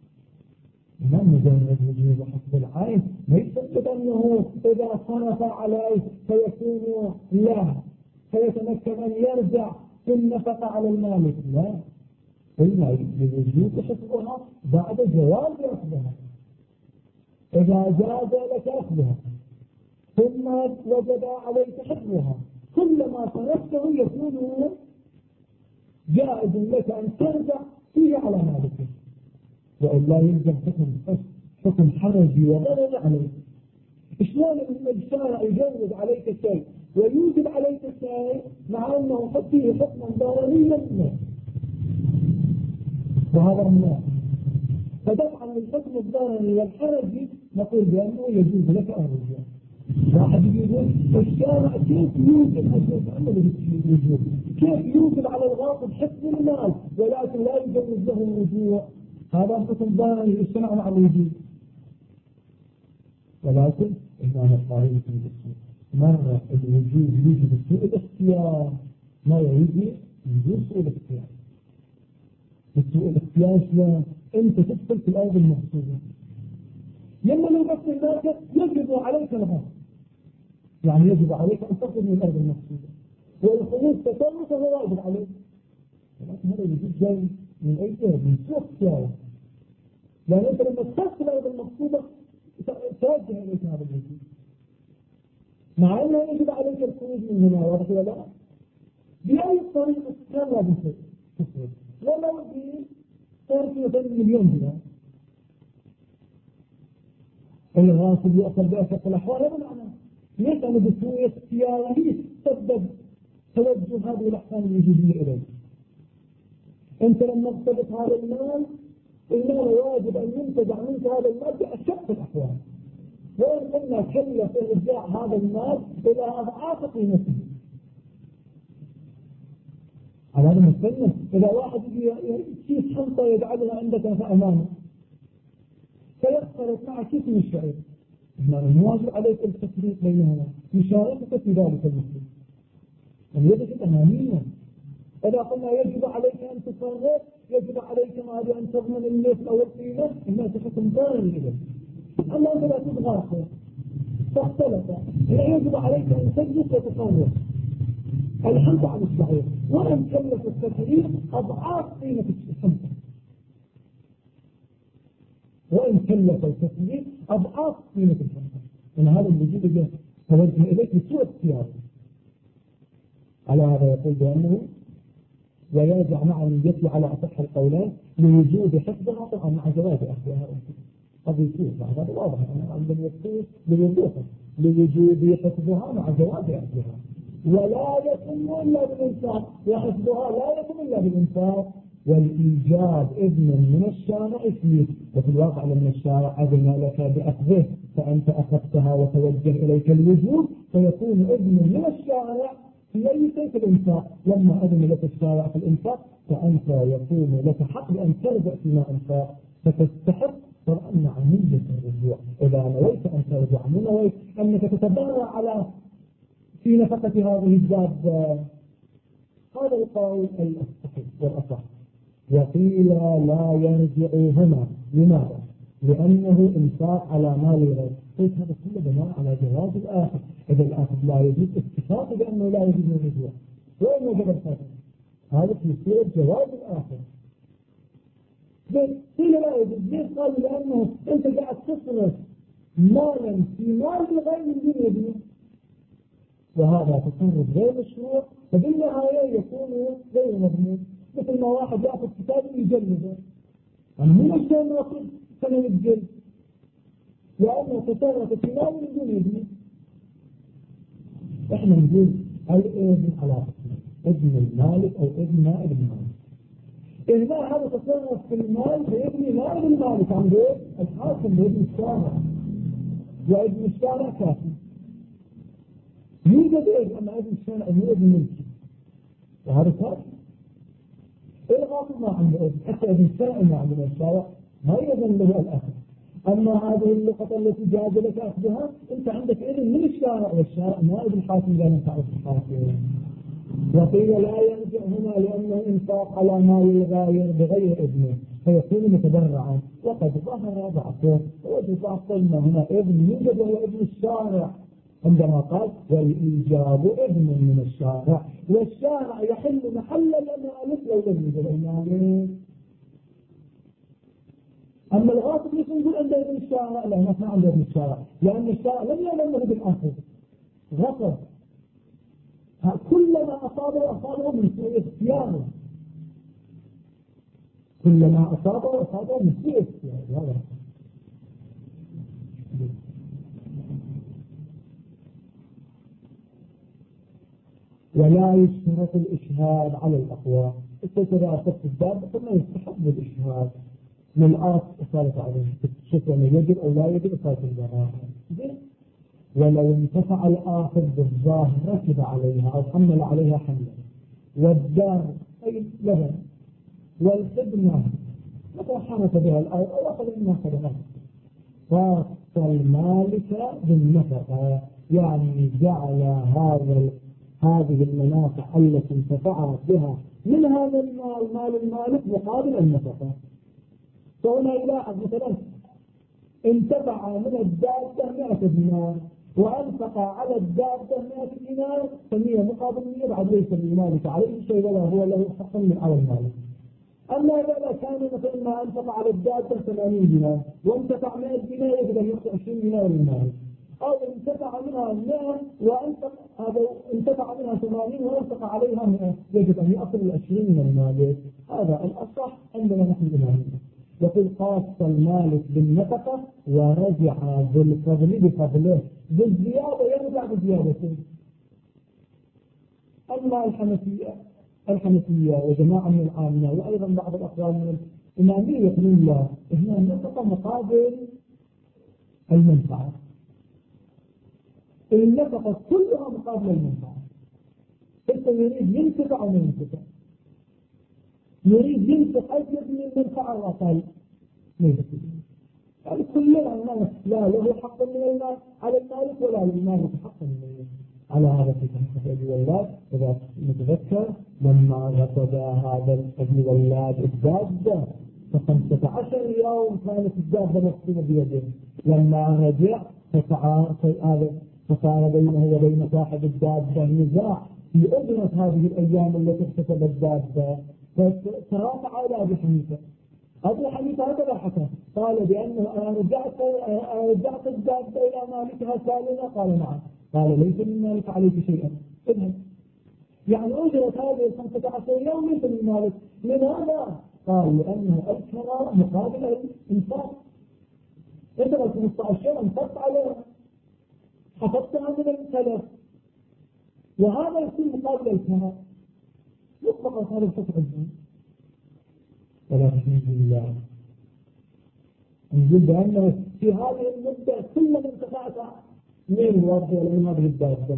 [SPEAKER 1] من مجرد وجود حفظ العين ما يثبت أنه إذا صرف عليه فيكون لا فيتمكن أن يرجع في النفقة على المالك، لا، قلنا لوجود حفظها بعد جواز أخذها. إذا جاز لك أخذها ثم وجد عليك حفظها كلما صرفته يكون جائز لك أن ترجع فيه على مالك، وإلا يلزم حكم حرجي وغلظ عليك. شلون الشارع يجوز عليك شيء ويوجب عليك شيء مع أنه قد فيه حكما ضرريا منه، وهذا منه. فدفعا الحكم الضرري والحرجي نقول بأنه يجوز لك أن الرجوع. واحد يقول الشارع كيف يوجب على الغاصب حفظ المال ولكن لا يجوز له الرجوع؟ هذا حكم ضرري اجتمع مع الوجود. ولكن إمام الطاهري في الاسم مرة الوجود يوجد سوء الاختيار، ما يجي يوجد سوء الاختيار. سوء الاختيار شلون؟ أنت تدخل في الأرض المقصودة لما لو بس الماركة يجب عليك الغاصب، يعني يجب عليك أن تخرج من الأرض المقصودة، والخروج تصرف فهو واجب عليك. ولكن هذا الوجود جاي من أي جهة؟ من سوء اختيار، لأن أنت لما تدخل الأرض المقصودة توجه إليك هذا الوجود، مع أنه يجب عليك الخروج من هنا، واضح ولا لا؟ بأي طريقة كان لازم تخرج، ولو بصرف مثلا $1,000,000 الغاصب يأخذ بأشق الأحوال. هذا معناه ليس أنا بسوء اختياره تسبب توجه هذه الأحكام الوجودية إليك. أنت لما اقتبت هذا المال واجب أن ينتزع منك هذا المال بأشق الأحوال، وإن قلنا كلف إرجاع هذا المال إلى أضعاف قيمته. على هذا المستند إذا واحد يجي حنطة يجعلها عندك في أمانه فيختلط مع كيس من الشعير إنما واجب عليك التفريق بينهما مشاركة في ذلك المسلم أن يجب أماميا. إذا قلنا يجب عليك أن تفرق يجب عليك ما أن تضمن المثل أو القيمة إنها تحكم ثاني إذا أما أنت لا تتغافل فاختلف لا يجب عليك أن تجلس وتفرق الحمد على الصحيح وأن كلف التفريق أضعاف قيمة الحمد وإن كلف التفريق أضعاف قيمة الحمد من هذا الوجود توجه إليك بسوء اختيار. على هذا يقول بأنه ويرجع مع النية على أصح القولين لوجود حفظها طبعا مع جواز أخذها قد يكون هذا واضح عندما يكون لوجودها لوجود حفظها مع جواز أخذها ولا يتم إلا بالإنفاق وحفظها لا يتم إلا بالإنفاق والإيجاب إذن من الشارع فيه وفي الواقع لما الشارع أذن لك بأخذه فأنت أخذتها وتوجه إليك الوجود فيكون إذن من الشارع في أي شيء في الإنفاق. لما أذن لك الشارع في الإنفاق فأنت يكون لك حق بأن ترجع فيما أنفاق فتستحق طبعا عملية الرجوع. إذا نويت أن ترجع من نويت أنك تتبرع على في نفقة هذه الدابة. هذا القول الصحيح والأصح. وقيل لا يرجعوهما لماذا؟ لأنه إنفاق على مال الغير. قلت هذا كله بناء على جواز الآخر. إذا الآخر لا يجوز اتفاق بأنه لا يجوز الرجوع وين وجب الفاتح هذا في صورة جواز الآخر. قيل لا يجوز ليش؟ قالوا لأنه أنت قاعد تصرف مالا في مال الغير من دون يجوز وهذا تصرف غير مشروع فبالنهاية يكون غير مضمون. مثل ما واحد يأخذ كتاب يجلده أنا مو مشتري ناخذ سنة الجلد لأنه تصرف في مال من دون يجوز. احنا نقول الإذن على ابن المالك أو ابن نائب المالك. إذا هذا تصرف في المال بابن نائب المالك عن غير الحاكم بابن الشارع وابن الشارع كافي. يوجد إذن أما ابن الشارع هو ابن ملكي وهذا كافي. الغاصب ما عنده إذن حتى ابن الشارع ما عنده الشارع ما يذن له الأخذ. أما هذه اللقطة التي جاز لك أخذها أنت عندك إذن من الشارع والشارع نائب الحاكم لا ينفع الحاكم. وقيل لا يرجعهما لأنه إنفاق على مال الغير بغير إذنه فيكون متبرعا وقد ظهر ضعفه ووجه ضعف قلنا هنا إذن يوجد وهو إذن الشارع عندما قال والإيجاب إذن من الشارع والشارع يحل محل الأمالك لو لم يوجد الأمالك. أما الغاصب ليش نقول عنده ابن الشارع؟ لا ما عنده ابن الشارع لأن الشارع لم يعلم له بالآخر غصب كلما أصابه من سوء اختياره كلما أصابه من سوء اختياره. ولا يشترط الإشهاد على الأقوال. إذا أخذت الباب ثم يستحب الإشهاد من الآخر إصالة عليه شوف أنه يجب أو لا يجب إصالة البراءة. ولو انتفع الآخر بالظاهر ركب عليها أو حمل عليها حملا والدار أي لبن والخدمة متى حرك بها الأرض أو أخذ منها خدمات خاص المالك بالنفقة يعني جعل هذه المنافع التي انتفعت بها من هذا المال مال المالك مقابل النفقة. فهنا يلاحظ مثلا انتفع من الدابة 100 دينار وأنفق على الدابة 100 دينار فهي مقابل 100 بعد ليس للمالك عليه شيء ولا هو له حق من على المالك. أما إذا كان مثلا ما أنفق على الدابة 80 دينار وانتفع 100 دينار يجب أن يعطي 20 دينار للمالك أو انتفع منها 100 وأنفق هذا انتفع منها 80 وأنفق عليها 100 يجب أن يأخذ 20 من المالك. هذا الأصح عندنا نحن الإمامية. وفي خاص المالك بالنفقة ورجع بالفضل بفضله بالزيادة يرجع بزيادته. أما الحنفية وجماعة من العامة وأيضا بعض الأقوال من الإمامية يقولون لا هنا النفقة مقابل المنفعة. النفقة كلها مقابل المنفعة. أنت يريد ينفق أو ما ينفق يريد ينفق أجل من المنفعة وأقل يعني كلنا الناس لا له حق من المال على المالك ولا للمالك حق من المال. على هذا في تنحف أبي ولاد إذا نتذكر لما غصب هذا أبي ولاد الدابة ف15 يوم كانت الدابة مقسومة بيده. لما رجع فصار بينه وبين صاحب الدابة نزاع في أجرة هذه الأيام التي اكتسب الدابة. فترافع على أبي حنيفة. أبو حنيفة هكذا حكى قال بأنه رجعت الدابة إلى مالكها سالمة. قال نعم. قال ليس من مالك عليك شيئا اذهب. يعني أجرت هذه 15 يوم ليس من مالك. لماذا؟ قال لأنه الكرى مقابل الإنفاق. أنت لو 15 يوم انفقت عليها حفظتها من التلف وهذا يكون مقابل الكرى يطلق هذا الحكم الدين. ولكن بالله نقول بأنه في هذه المدة كل من انتفعت من الوضع ومن هذه الدابة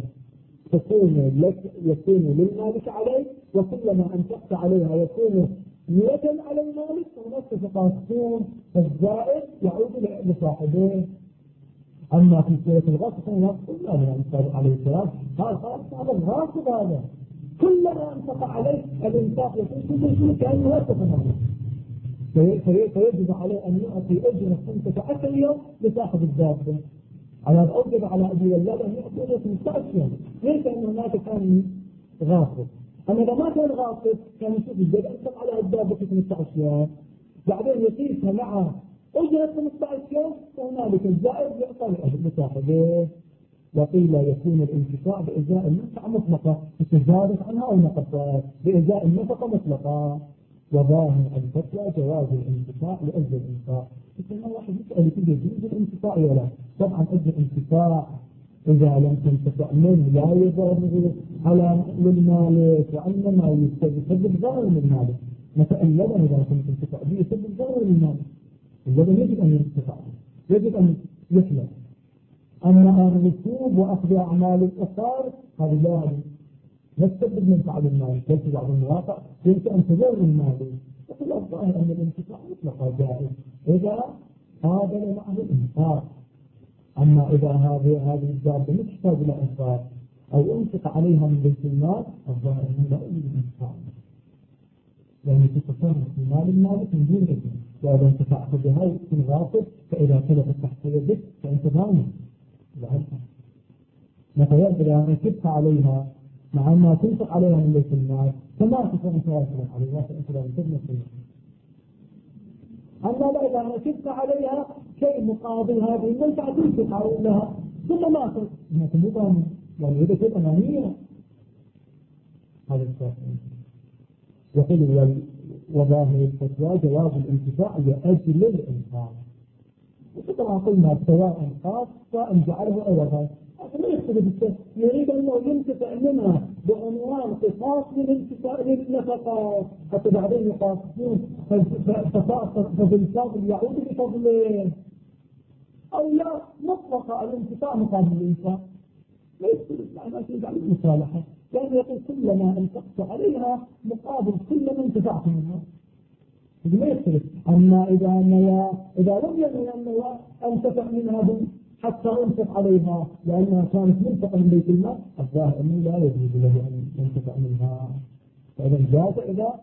[SPEAKER 1] يكون للمالك عليه وكلما أنفقت عليها يكون يدا على المالك ونفس تقاسم الزائد يعود لصاحبه. أما في سورة الغصب نقول لا ينفق عليه السلام هذا الغاصب هذا كلما أنفق عليه الإنفاق يكون كل شيء كأنه لا تفهم. فيجب عليه أن يعطي أجرة 15 يوم لصاحب الدابة. على أوجب على أبي ولاد أن يعطي أجرة 15 يوم. ليس أن هناك كان غاصب. أما إذا ما كان غاصب كان يشوف الجد أنفق على الدابة 15 يوم بعدين يقيسها مع أجرة 15 يوم وهنالك الزائد يعطى لصاحبه. وقيل يكون الانتفاع بإزاء المنفعة مطلقة تزادت عنها أو نقصت بإزاء النفقة مطلقة. وظاهر الفتوى جواز الانتفاع لأجل الانفاق. لكن واحد يسأل يقول يجوز الانتفاع ولا؟ طبعا أجل الانتفاع إذا لم تنتفع منه لا يضره على للمالك وإنما يسبب ضرر للمالك. مثلا اللبن إذا لم تنتفع به يسبب ضرر للمالك. اللبن يجب أن ينتفع يجب أن يحلى. أما الركوب وأخذ أعمال الأخر هذه لا تسبب منفعة للمال. بل في بعض المواقع يمكن أن تضر المال. وفي الظاهر أن الانتفاع مطلقا جائز إذا هذا معه الإنفاق. أما إذا هذه الدابة لا تحتاج إلى إنفاق أو أنفق عليها من بيت المال الظاهر أنه لا يوجد إنفاق يعني تتصرف في مال المالك من دون إذن. وإذا انتفعت بها يكون غاصب فإذا تلفت تحت يدك فأنت ضامن. مثلا إذا ركبت عليها مع ما تنفق عليها من بيت المال فما تكون تواصلا عليها فأنت لا تبنى فيها. أما إذا ركبت عليها شيء مقابل هذه المنفعة تنفق عليها ثم ما تنفق مضامن يعني إذا كنت أمانية هذا الشيء. يقول وظاهر الفتوى جواز الانتفاع لأجل الإنفاق. وطبعا قلنا سواء خاصة أن جعله أولا لا يختلف الشيء. يريد أنه ينتفع منها بعنوان قصاص للانتفاع للنفقات حتى بعدين يقاصون فبالفضل يعود بفضله أو لا مطلق الانتفاع مقابل الإنفاق. لا يختلف مع ما تجعل المصالحة يعني يقول كلما أنفقت عليها مقابل كلما انتفعت منها ما يختلف. أما إذا لم يكن أنه أنتفع منها حتى أنفق عليها لأنها كانت منفقة من بيت المال الظاهر أنه لا يجوز له أن ينتفع منها. فإذا جاز إذا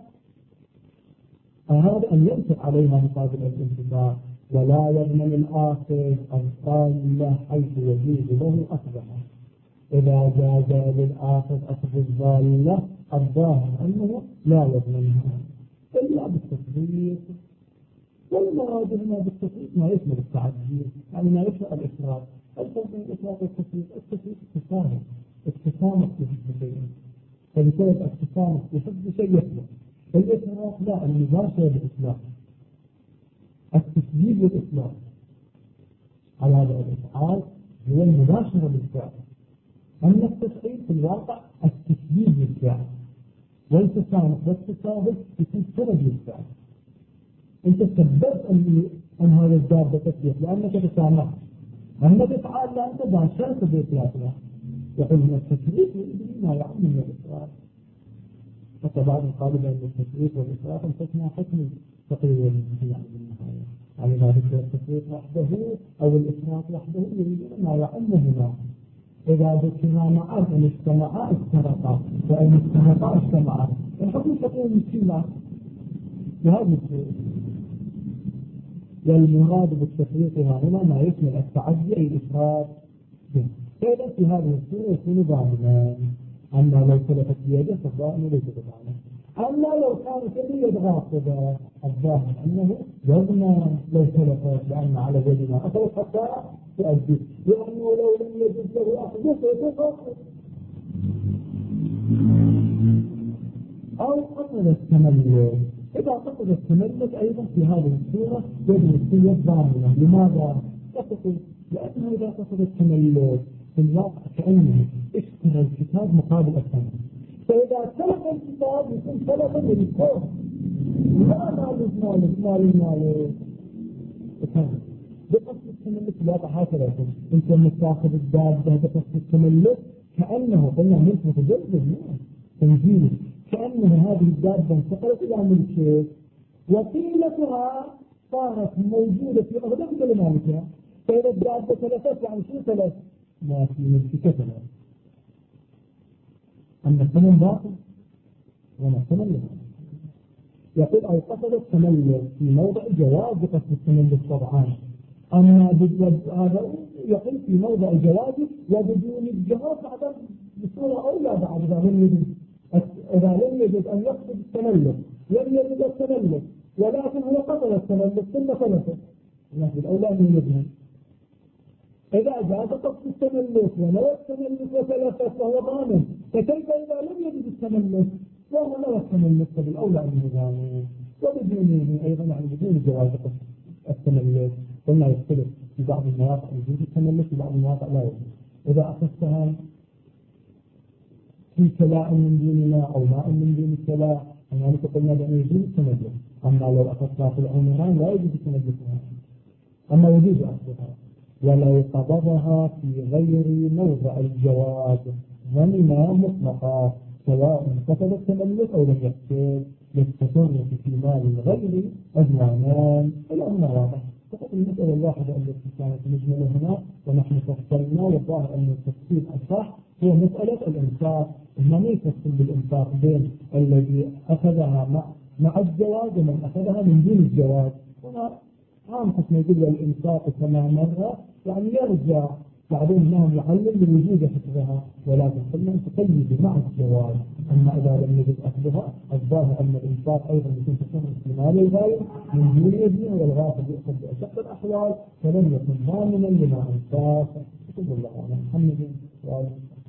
[SPEAKER 1] أراد أن ينفق عليها مقابل الانتفاع. ولا يضمن الآخر الضالة حيث يجوز له أخذها. إذا جاز للآخر أخذ الضالة الظاهر أنه لا يضمنها إلا بالتفريط. والمراد هنا بالتفريط ما يشمل التعديل يعني ما يشمل الإفراط. الفرق بين الإفراط والتفريط التفريط اكتسامك في حفظ شيء فبسبب اكتسامك في حفظ شيء يطلق. الإفراط لا المباشرة بالإطلاق التسجيل والإطلاق على هذا الإفعال هو المباشرة بالفعل. أما التفريط في الواقع التسجيل بالفعل والتسامح والتساهل يكون سبب للفعل. أنت سببت أن هذا الدابة تسليح لأنك تسامحت. أما تفعل لأنت باشرت بإطلاقها. يقول من التسليح ما يعم من الإفراط. حتى بعض القالب أن التسليح والإفراط انتسمى حكم تقريبا يعني بالنهاية. يعني ما ذكر التفريط وحده أو الإفراط وحده يريدون ما يعمهما. إذا ذكرنا معا أن اجتمعا افترقا وأن افترقا اجتمعا الحكم تكون الاجتماع بهذه الصورة. والمراد بالتفريط هنا ما يشمل التعدي أي الإفراط به. فإذا في هذه الصورة يكون ضامنا. أما لو سلفت بيده فالضامن ليس بضامن. أما لو كانت اليد غاصبة الظاهر أنه يضمن لو سلفت لأن على يدنا أخذت حتى تؤدي لأنه لو لم يجد له أخذ فيكون غاصب أو قصد التملك. إذا قصد التملك أيضا في هذه الصورة يجب اليد ضامنة. لماذا؟ يقصد لأنه إذا قصد التملك في الواقع كأنه اشترى الكتاب مقابل الثمن. فإذا سلف الكتاب يكون سلفا للكون لا مال بقصد التملك. الواقع هكذا يكون انت متاخذ الدابة بقصد التملك كأنه قلنا ملك متجدد تنزيل كأنه هذه الدابة انتقلت إلى ملك وقيمتها صارت موجودة في أغلب لمالكها. فإذا الدابة ثلاثات يعني شو ثلاث ما في ملك كثرة. أما الثمن باطل وما التملك. يقول أو قصد التملك في موضع جواز بقصد التملك طبعا. أما هذا يقول في موضع جواز وبدون الجواز بعد بصورة أولى بعد إذا لم يجد أن يقصد التملك لم يجد التملك ولكن هو قصد التملك ثم ثلثه لكن الأولى أن يجد. إذا جاز قصد التملك ونوى التملك وثلثه فهو ضامن. فكيف إذا لم يجد التملك وهو نوى التملك فبالأولى أن يضامن. وبدونه أيضا يعني بدون جواز قصد التملك قلنا يختلف في بعض المواقع يجوز التملك في بعض المواقع لا يجوز. إذا أخذتها في كلاء من دون ماء أو ماء من دون كلاء يعني قلنا بأن يجوز التملك. أما لو أخذتها في العمران لا يجوز التملك. أما يجوز أخذها ولو قبضها في غير موضع الجواز ضمنا مطلقا سواء قصد التملك أو لم يقصد للتصرف في مال الغير أزوامان. الأمر واضح. فقط المسألة الواحدة التي كانت مجملة هنا ونحن فصلنا والظاهر أن التفصيل الصح هو مسألة الإنفاق. ما يفصل بالإنفاق بين الذي أخذها مع الجواز ومن أخذها من دون الجواز. هنا عام حسن يقول الإنفاق كما مر يعني يرجع بعضهم أنهم يعلم بوجود حفظها ولكن قلنا تقيد مع الجواز. أما إذا لم يجد أخذها الظاهر أن الإنفاق أيضا يكون تصرف في مال الغير من دون يده والغافل يأخذ بأشق الأحوال فلم يكن ضامنا لما أنفاق. الله محمد